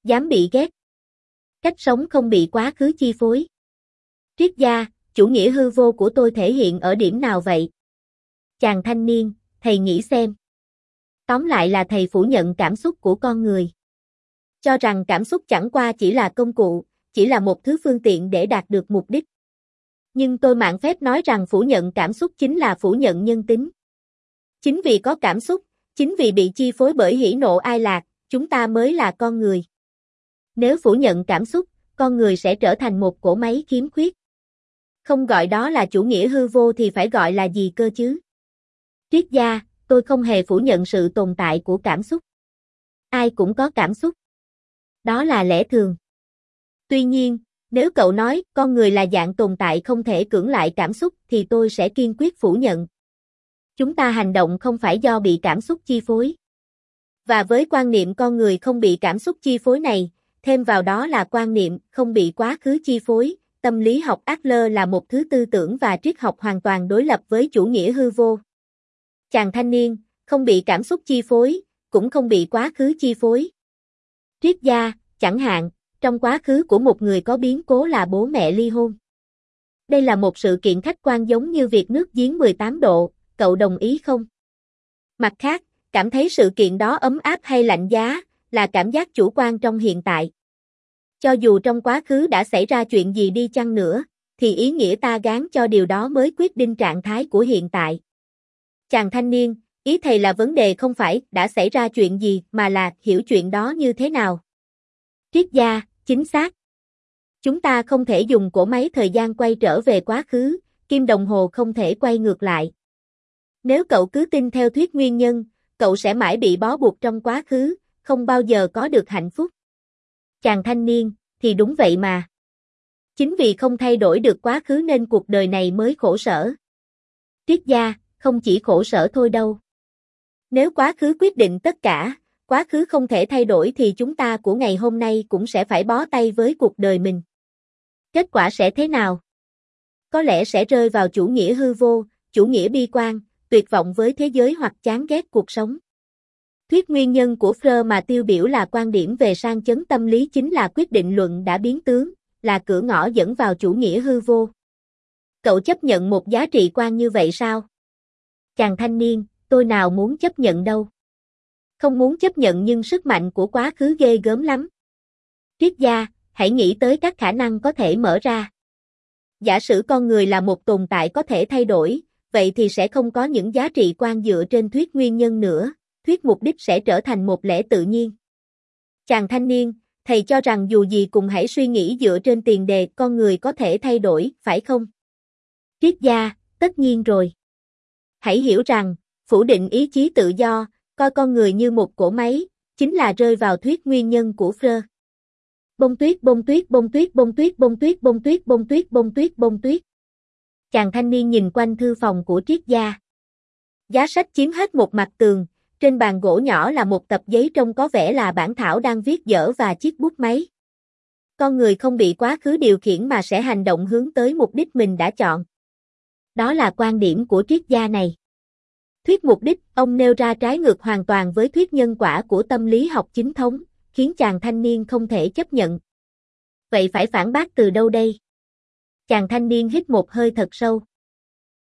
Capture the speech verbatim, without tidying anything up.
Dám bị ghét. Cách sống không bị quá khứ chi phối. Triết gia, chủ nghĩa hư vô của tôi thể hiện ở điểm nào vậy? Chàng thanh niên, thầy nghĩ xem. Tóm lại là thầy phủ nhận cảm xúc của con người. Cho rằng cảm xúc chẳng qua chỉ là công cụ, chỉ là một thứ phương tiện để đạt được mục đích. Nhưng tôi mạn phép nói rằng phủ nhận cảm xúc chính là phủ nhận nhân tính. Chính vì có cảm xúc, chính vì bị chi phối bởi hỉ nộ ai lạc, chúng ta mới là con người. Nếu phủ nhận cảm xúc, con người sẽ trở thành một cỗ máy khiếm khuyết. Không gọi đó là chủ nghĩa hư vô thì phải gọi là gì cơ chứ? Triết gia, tôi không hề phủ nhận sự tồn tại của cảm xúc. Ai cũng có cảm xúc. Đó là lẽ thường. Tuy nhiên, nếu cậu nói con người là dạng tồn tại không thể cưỡng lại cảm xúc thì tôi sẽ kiên quyết phủ nhận. Chúng ta hành động không phải do bị cảm xúc chi phối. Và với quan niệm con người không bị cảm xúc chi phối này, thêm vào đó là quan niệm không bị quá khứ chi phối, tâm lý học Adler là một thứ tư tưởng và triết học hoàn toàn đối lập với chủ nghĩa hư vô. Chàng thanh niên, không bị cảm xúc chi phối, cũng không bị quá khứ chi phối. Triết gia, chẳng hạn, trong quá khứ của một người có biến cố là bố mẹ ly hôn. Đây là một sự kiện khách quan giống như việc nước giếng mười tám độ, cậu đồng ý không? Mặt khác, cảm thấy sự kiện đó ấm áp hay lạnh giá, là cảm giác chủ quan trong hiện tại. Cho dù trong quá khứ đã xảy ra chuyện gì đi chăng nữa, thì ý nghĩa ta gán cho điều đó mới quyết định trạng thái của hiện tại. Chàng thanh niên, ý thầy là vấn đề không phải đã xảy ra chuyện gì mà là hiểu chuyện đó như thế nào. Triết gia, chính xác. Chúng ta không thể dùng cỗ máy thời gian quay trở về quá khứ, kim đồng hồ không thể quay ngược lại. Nếu cậu cứ tin theo thuyết nguyên nhân, cậu sẽ mãi bị bó buộc trong quá khứ, không bao giờ có được hạnh phúc. Chàng thanh niên, thì đúng vậy mà. Chính vì không thay đổi được quá khứ nên cuộc đời này mới khổ sở. Triết gia, không chỉ khổ sở thôi đâu. Nếu quá khứ quyết định tất cả, quá khứ không thể thay đổi thì chúng ta của ngày hôm nay cũng sẽ phải bó tay với cuộc đời mình. Kết quả sẽ thế nào? Có lẽ sẽ rơi vào chủ nghĩa hư vô, chủ nghĩa bi quan, tuyệt vọng với thế giới hoặc chán ghét cuộc sống. Thuyết nguyên nhân của Freud mà tiêu biểu là quan điểm về sang chấn tâm lý chính là quyết định luận đã biến tướng, là cửa ngõ dẫn vào chủ nghĩa hư vô. Cậu chấp nhận một giá trị quan như vậy sao? Chàng thanh niên, tôi nào muốn chấp nhận đâu. Không muốn chấp nhận nhưng sức mạnh của quá khứ ghê gớm lắm. Triết gia, hãy nghĩ tới các khả năng có thể mở ra. Giả sử con người là một tồn tại có thể thay đổi, vậy thì sẽ không có những giá trị quan dựa trên thuyết nguyên nhân nữa, thuyết mục đích sẽ trở thành một lẽ tự nhiên. Chàng thanh niên, thầy cho rằng dù gì cùng hãy suy nghĩ dựa trên tiền đề con người có thể thay đổi, phải không? Triết gia, tất nhiên rồi. Hãy hiểu rằng, phủ định ý chí tự do, coi con người như một cỗ máy, chính là rơi vào thuyết nguyên nhân của Freud. Bông tuyết bông tuyết bông tuyết bông tuyết bông tuyết bông tuyết bông tuyết bông tuyết bông tuyết. Chàng thanh niên nhìn quanh thư phòng của triết gia. Giá sách chiếm hết một mặt tường, trên bàn gỗ nhỏ là một tập giấy trông có vẻ là bản thảo đang viết dở và chiếc bút máy. Con người không bị quá khứ điều khiển mà sẽ hành động hướng tới mục đích mình đã chọn. Đó là quan điểm của triết gia này. Thuyết mục đích, ông nêu ra trái ngược hoàn toàn với thuyết nhân quả của tâm lý học chính thống, khiến chàng thanh niên không thể chấp nhận. Vậy phải phản bác từ đâu đây? Chàng thanh niên hít một hơi thật sâu.